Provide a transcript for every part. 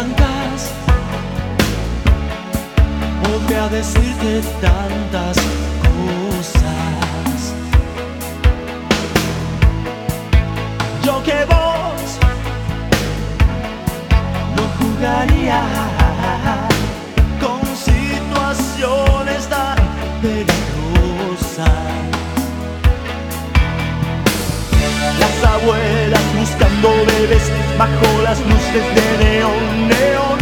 blancas, podría decirte tantas cosas. Yo que vos no jugaría con situaciones tan peligrosas. Las abuelas buscando bebés bajo las luces de neón, neón.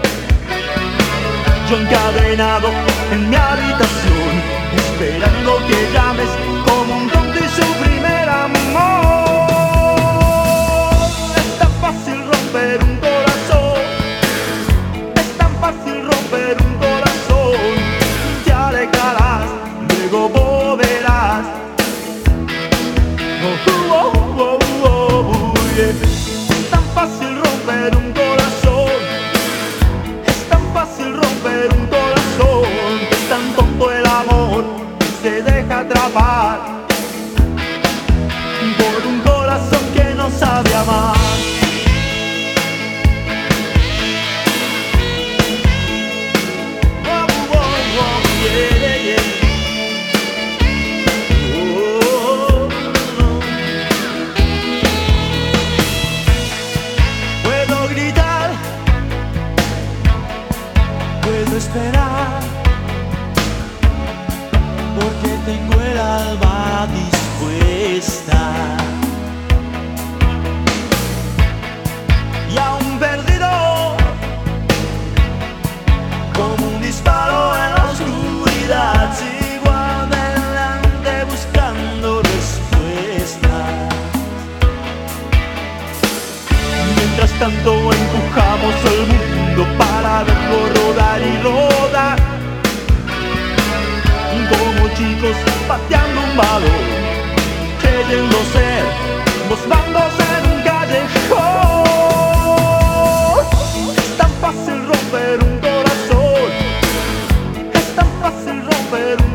Yo encadenado en mi habitación, esperando que llames como un tonto y su primer amor. Es tan fácil romper un corazón, es tan fácil romper un corazón. Te alejarás, luego volverás. Es tan fácil romper un corazón, es tan fácil romper un corazón. Es tan tonto el amor que se deja atrapar por un corazón que no sabe amar. Puedo esperar, porque tengo el alma dispuesta. Y aún perdido, como un disparo en la oscuridad, sigo adelante buscando respuestas. Mientras tanto empujamos el mundo para verlo rodar y rodar, como chicos pateando un balón, creyendo ser los bandos en un callejón. Es tan fácil romper un corazón, es tan fácil romper un